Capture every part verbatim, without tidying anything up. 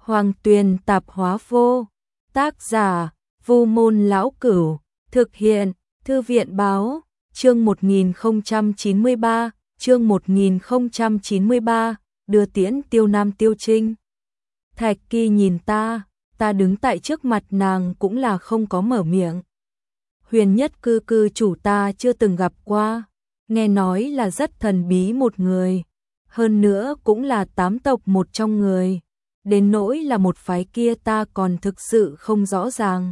Hoàng Tuyền Tạp Hóa Vô. Tác giả: Vu Môn Lão Cửu. Thực hiện: Thư viện Báo. Chương một nghìn không trăm chín mươi ba, chương một nghìn không trăm chín mươi ba, đưa tiễn Tiêu Nam Tiêu Trinh. Thạch Kỳ nhìn ta, ta đứng tại trước mặt nàng cũng là không có mở miệng. Huyền Nhất cư cư chủ ta chưa từng gặp qua, nghe nói là rất thần bí một người, hơn nữa cũng là tám tộc một trong người, đến nỗi là một phái kia ta còn thực sự không rõ ràng.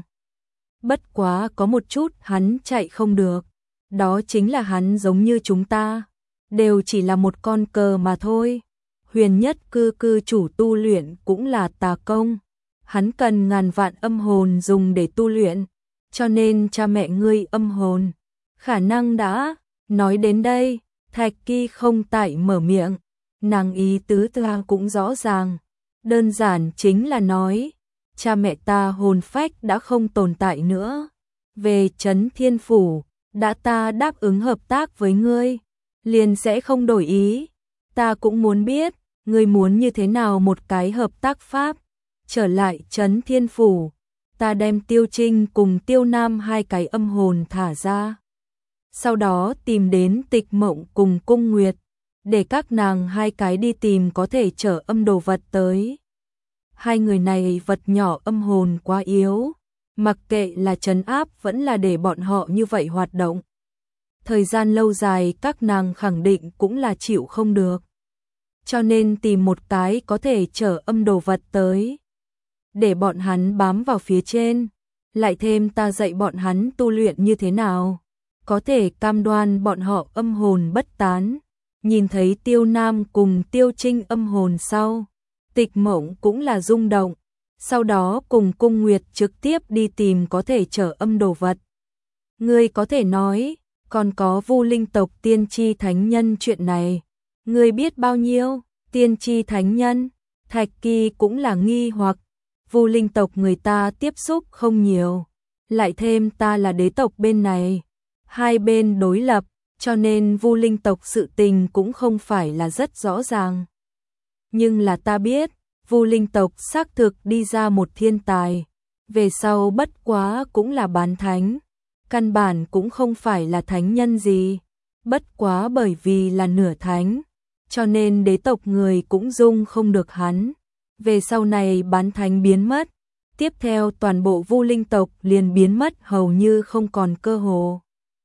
Bất quá có một chút hắn chạy không được, đó chính là hắn giống như chúng ta, đều chỉ là một con cờ mà thôi. Huyền Nhất cư cư chủ tu luyện cũng là tà công, hắn cần ngàn vạn âm hồn dùng để tu luyện, cho nên cha mẹ ngươi âm hồn khả năng đã. Nói đến đây, Thạch Kỳ không tại mở miệng, nàng ý tứ ta cũng rõ ràng, đơn giản chính là nói, cha mẹ ta hồn phách đã không tồn tại nữa. Về Trấn Thiên Phủ, đã ta đáp ứng hợp tác với ngươi, liền sẽ không đổi ý. Ta cũng muốn biết, ngươi muốn như thế nào một cái hợp tác pháp. Trở lại Trấn Thiên Phủ, ta đem Tiêu Trinh cùng Tiêu Nam hai cái âm hồn thả ra. Sau đó tìm đến Tịch Mộng cùng Cung Nguyệt, để các nàng hai cái đi tìm có thể trở âm đồ vật tới. Hai người này vật nhỏ âm hồn quá yếu, mặc kệ là trấn áp vẫn là để bọn họ như vậy hoạt động. Thời gian lâu dài các nàng khẳng định cũng là chịu không được. Cho nên tìm một cái có thể trở âm đồ vật tới, để bọn hắn bám vào phía trên, lại thêm ta dạy bọn hắn tu luyện như thế nào, có thể cam đoan bọn họ âm hồn bất tán. Nhìn thấy Tiêu Nam cùng Tiêu Trinh âm hồn sau, Tịch Mộng cũng là rung động, sau đó cùng Cung Nguyệt trực tiếp đi tìm có thể trở âm đồ vật. Ngươi có thể nói, còn có Vu Linh tộc tiên tri thánh nhân chuyện này, ngươi biết bao nhiêu? Tiên tri thánh nhân? Thạch Kỳ cũng là nghi hoặc, Vu Linh tộc người ta tiếp xúc không nhiều, lại thêm ta là đế tộc bên này, hai bên đối lập, cho nên Vu Linh tộc sự tình cũng không phải là rất rõ ràng. Nhưng là ta biết, Vu Linh tộc xác thực đi ra một thiên tài, về sau bất quá cũng là bán thánh, căn bản cũng không phải là thánh nhân gì, bất quá bởi vì là nửa thánh, cho nên đế tộc người cũng dung không được hắn. Về sau này bán thánh biến mất, tiếp theo toàn bộ Vu Linh tộc liền biến mất hầu như không còn cơ hồ.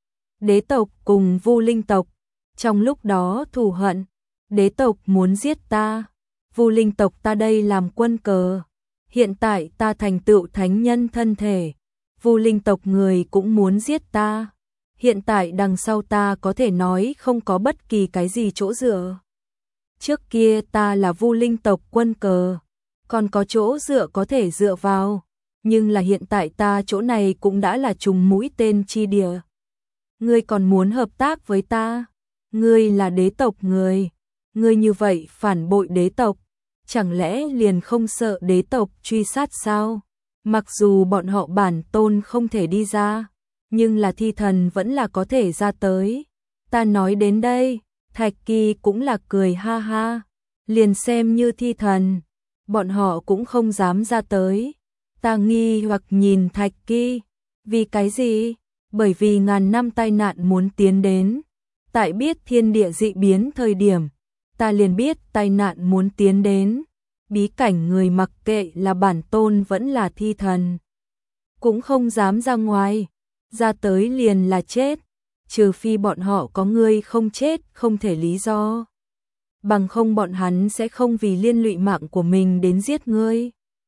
Đế tộc cùng Vu Linh tộc trong lúc đó thù hận, đế tộc muốn giết ta, Vu Linh tộc ta đây làm quân cờ. Hiện tại ta thành tựu thánh nhân thân thể, Vu Linh tộc người cũng muốn giết ta. Hiện tại đằng sau ta có thể nói không có bất kỳ cái gì chỗ dựa. Trước kia ta là Vu Linh tộc quân cờ, còn có chỗ dựa có thể dựa vào, nhưng là hiện tại ta chỗ này cũng đã là trùng mũi tên chi địa. Ngươi còn muốn hợp tác với ta? Ngươi là đế tộc người, ngươi như vậy phản bội đế tộc, chẳng lẽ liền không sợ đế tộc truy sát sao? Mặc dù bọn họ bản tôn không thể đi ra, nhưng là thi thần vẫn là có thể ra tới. Ta nói đến đây, Thạch Kỳ cũng là cười ha ha, liền xem như thi thần, bọn họ cũng không dám ra tới. Ta nghi hoặc nhìn Thạch Kỳ, vì cái gì? Bởi vì ngàn năm tai nạn muốn tiến đến, tại biết thiên địa dị biến thời điểm, ta liền biết tai nạn muốn tiến đến, bí cảnh người mặc kệ là bản tôn vẫn là thi thần, cũng không dám ra ngoài, ra tới liền là chết, trừ phi bọn họ có người không chết không thể lý do, bằng không bọn hắn sẽ không vì liên lụy mạng của mình đến giết ngươi.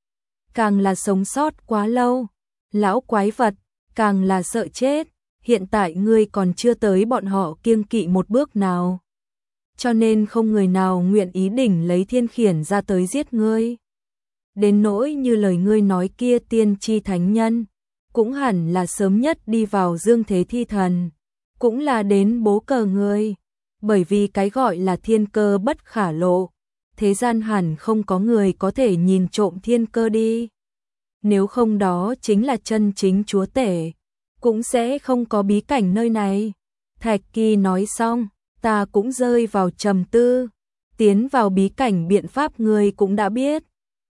Càng là sống sót quá lâu, lão quái vật, càng là sợ chết, hiện tại ngươi còn chưa tới bọn họ kiêng kỵ một bước nào. Cho nên không người nào nguyện ý đỉnh lấy thiên khiển ra tới giết ngươi. Đến nỗi như lời ngươi nói kia tiên tri thánh nhân, cũng hẳn là sớm nhất đi vào dương thế thi thần, cũng là đến bố cờ ngươi, bởi vì cái gọi là thiên cơ bất khả lộ, thế gian hẳn không có người có thể nhìn trộm thiên cơ đi. Nếu không đó chính là chân chính chúa tể, cũng sẽ không có bí cảnh nơi này. Thạch Kỳ nói xong, ta cũng rơi vào trầm tư, tiến vào bí cảnh biện pháp ngươi cũng đã biết.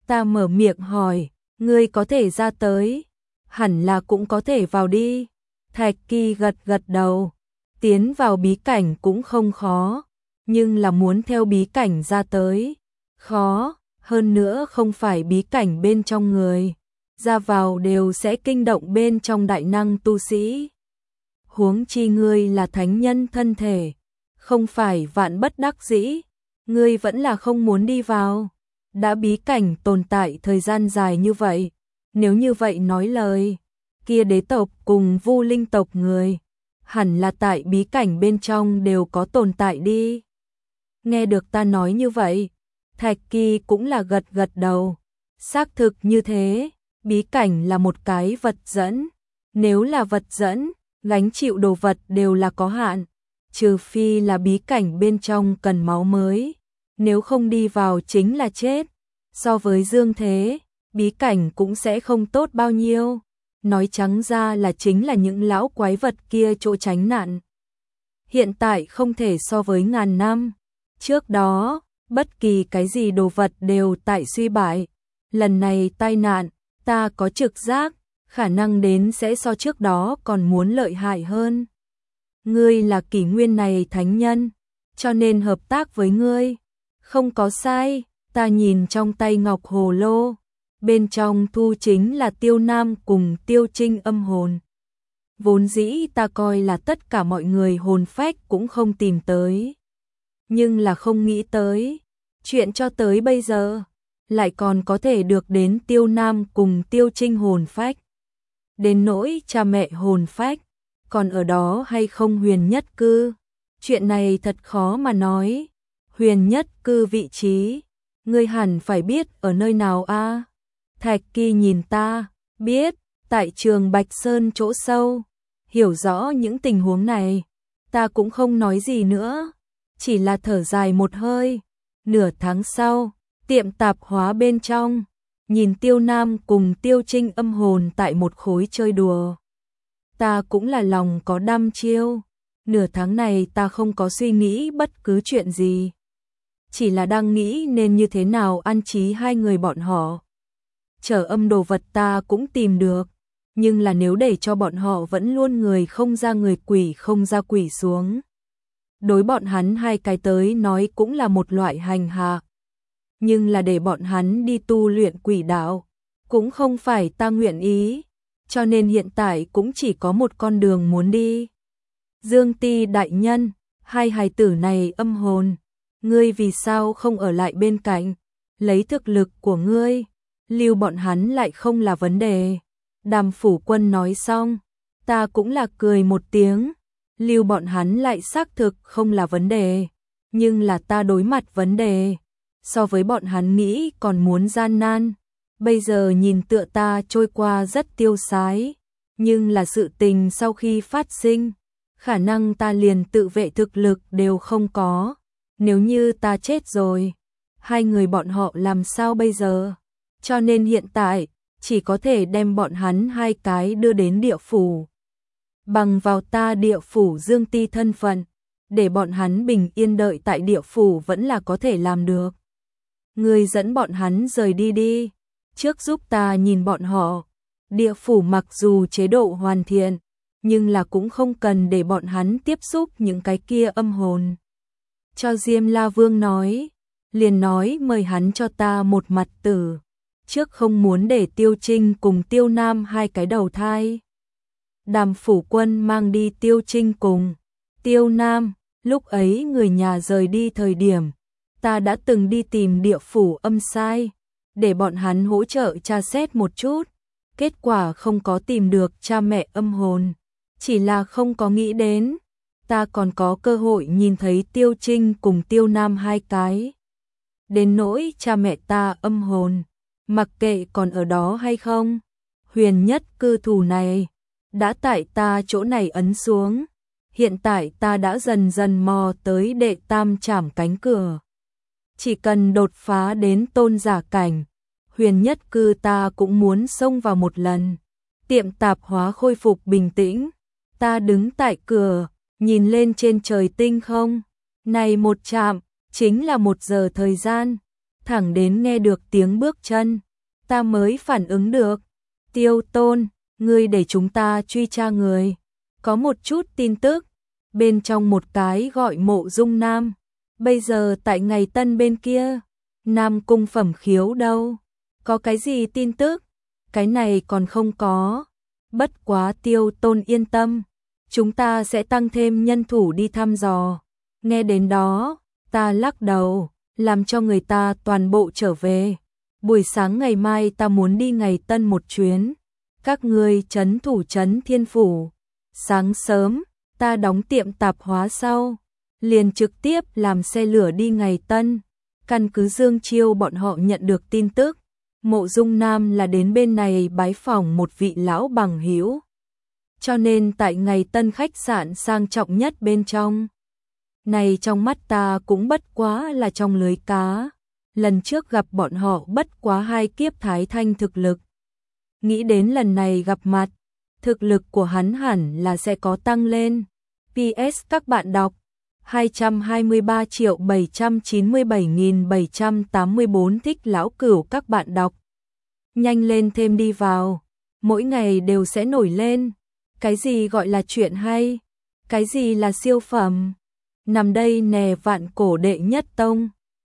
Ta mở miệng hỏi, ngươi có thể ra tới? Hẳn là cũng có thể vào đi. Thạch Kỳ gật gật đầu, tiến vào bí cảnh cũng không khó, nhưng là muốn theo bí cảnh ra tới, khó, hơn nữa không phải bí cảnh bên trong người, ra vào đều sẽ kinh động bên trong đại năng tu sĩ. Huống chi ngươi là thánh nhân thân thể, không phải vạn bất đắc dĩ, ngươi vẫn là không muốn đi vào. Đã bí cảnh tồn tại thời gian dài như vậy, nếu như vậy nói lời, kia đế tộc cùng Vu Linh tộc người, hẳn là tại bí cảnh bên trong đều có tồn tại đi. Nghe được ta nói như vậy, Thạch Kỳ cũng là gật gật đầu, xác thực như thế, bí cảnh là một cái vật dẫn, nếu là vật dẫn, gánh chịu đồ vật đều là có hạn, trừ phi là bí cảnh bên trong cần máu mới, nếu không đi vào chính là chết. So với dương thế, bí cảnh cũng sẽ không tốt bao nhiêu, nói trắng ra là chính là những lão quái vật kia chỗ tránh nạn. Hiện tại không thể so với ngàn năm, trước đó, bất kỳ cái gì đồ vật đều tại suy bại, lần này tai nạn, ta có trực giác, khả năng đến sẽ so trước đó còn muốn lợi hại hơn. Ngươi là kỷ nguyên này thánh nhân, cho nên hợp tác với ngươi, không có sai. Ta nhìn trong tay ngọc hồ lô, bên trong thu chính là Tiêu Nam cùng Tiêu Trinh âm hồn. Vốn dĩ ta coi là tất cả mọi người hồn phách cũng không tìm tới. Nhưng là không nghĩ tới, chuyện cho tới bây giờ, lại còn có thể được đến Tiêu Nam cùng Tiêu Trinh hồn phách. Đến nỗi cha mẹ hồn phách, còn ở đó hay không huyền nhất cư, chuyện này thật khó mà nói. Huyền nhất cư vị trí, ngươi hẳn phải biết ở nơi nào a? À? Thạch Kỳ nhìn ta, biết, tại trường Bạch Sơn chỗ sâu, hiểu rõ những tình huống này, ta cũng không nói gì nữa, chỉ là thở dài một hơi. Nửa tháng sau, tiệm tạp hóa bên trong, nhìn Tiêu Nam cùng Tiêu Trinh âm hồn tại một khối chơi đùa. Ta cũng là lòng có đăm chiêu, nửa tháng này ta không có suy nghĩ bất cứ chuyện gì. Chỉ là đang nghĩ nên như thế nào an trí hai người bọn họ. Trở âm đồ vật ta cũng tìm được, nhưng là nếu để cho bọn họ vẫn luôn người không ra người quỷ không ra quỷ xuống. Đối bọn hắn hai cái tới nói cũng là một loại hành hạ. Nhưng là để bọn hắn đi tu luyện quỷ đạo, cũng không phải ta nguyện ý, cho nên hiện tại cũng chỉ có một con đường muốn đi. Dương Ti đại nhân, hai hài tử này âm hồn, ngươi vì sao không ở lại bên cạnh, lấy thực lực của ngươi, lưu bọn hắn lại không là vấn đề. Đàm Phủ Quân nói xong, ta cũng là cười một tiếng, lưu bọn hắn lại xác thực không là vấn đề, nhưng là ta đối mặt vấn đề, so với bọn hắn nghĩ còn muốn gian nan. Bây giờ nhìn tựa ta trôi qua rất tiêu sái, nhưng là sự tình sau khi phát sinh, khả năng ta liền tự vệ thực lực đều không có. Nếu như ta chết rồi, hai người bọn họ làm sao bây giờ? Cho nên hiện tại, chỉ có thể đem bọn hắn hai cái đưa đến địa phủ. Bằng vào ta địa phủ Dương Ti thân phận, để bọn hắn bình yên đợi tại địa phủ vẫn là có thể làm được. Người dẫn bọn hắn rời đi đi, trước giúp ta nhìn bọn họ. Địa phủ mặc dù chế độ hoàn thiện, nhưng là cũng không cần để bọn hắn tiếp xúc những cái kia âm hồn. Cho Diêm La Vương nói, liền nói mời hắn cho ta một mặt tử, trước không muốn để Tiêu Trinh cùng Tiêu Nam hai cái đầu thai. Đàm Phủ Quân mang đi Tiêu Trinh cùng Tiêu Nam, lúc ấy người nhà rời đi thời điểm, ta đã từng đi tìm địa phủ âm sai, để bọn hắn hỗ trợ tra xét một chút, kết quả không có tìm được cha mẹ âm hồn, chỉ là không có nghĩ đến, ta còn có cơ hội nhìn thấy Tiêu Trinh cùng Tiêu Nam hai cái. Đến nỗi cha mẹ ta âm hồn, mặc kệ còn ở đó hay không, huyền nhất cư thủ này, đã tại ta chỗ này ấn xuống, hiện tại ta đã dần dần mò tới đệ tam trảm cánh cửa. Chỉ cần đột phá đến tôn giả cảnh, huyền nhất cư ta cũng muốn xông vào một lần. Tiệm tạp hóa khôi phục bình tĩnh, ta đứng tại cửa, nhìn lên trên trời tinh không, này một chạm, chính là một giờ thời gian. thẳng đến nghe được tiếng bước chân, ta mới phản ứng được. Tiêu Tôn, ngươi để chúng ta truy tra người. Có một chút tin tức, bên trong một cái gọi Mộ Dung Nam, bây giờ tại Ngày Tân bên kia. Nam Cung Phẩm Khiếu đâu? Có cái gì tin tức? Cái này còn không có. Bất quá Tiêu Tôn yên tâm, chúng ta sẽ tăng thêm nhân thủ đi thăm dò. Nghe đến đó, ta lắc đầu, làm cho người ta toàn bộ trở về. Buổi sáng ngày mai ta muốn đi Ngày Tân một chuyến. Các ngươi trấn thủ trấn Thiên Phủ. Sáng sớm, ta đóng tiệm tạp hóa sau, liền trực tiếp làm xe lửa đi Ngày Tân. Căn cứ Dương Chiêu bọn họ nhận được tin tức, Mộ Dung Nam là đến bên này bái phỏng một vị lão bằng hữu. Cho nên tại Ngày Tân khách sạn sang trọng nhất bên trong. Này trong mắt ta cũng bất quá là trong lưới cá. Lần trước gặp bọn họ bất quá hai kiếp thái thanh thực lực. Nghĩ đến lần này gặp mặt, thực lực của hắn hẳn là sẽ có tăng lên. pê ét các bạn đọc hai trăm hai mươi ba triệu bảy trăm chín mươi bảy nghìn bảy trăm tám mươi bốn thích lão cửu các bạn đọc. Nhanh lên thêm đi vào, mỗi ngày đều sẽ nổi lên. Cái gì gọi là chuyện hay? Cái gì là siêu phẩm? Nằm đây nè vạn cổ đệ nhất tông.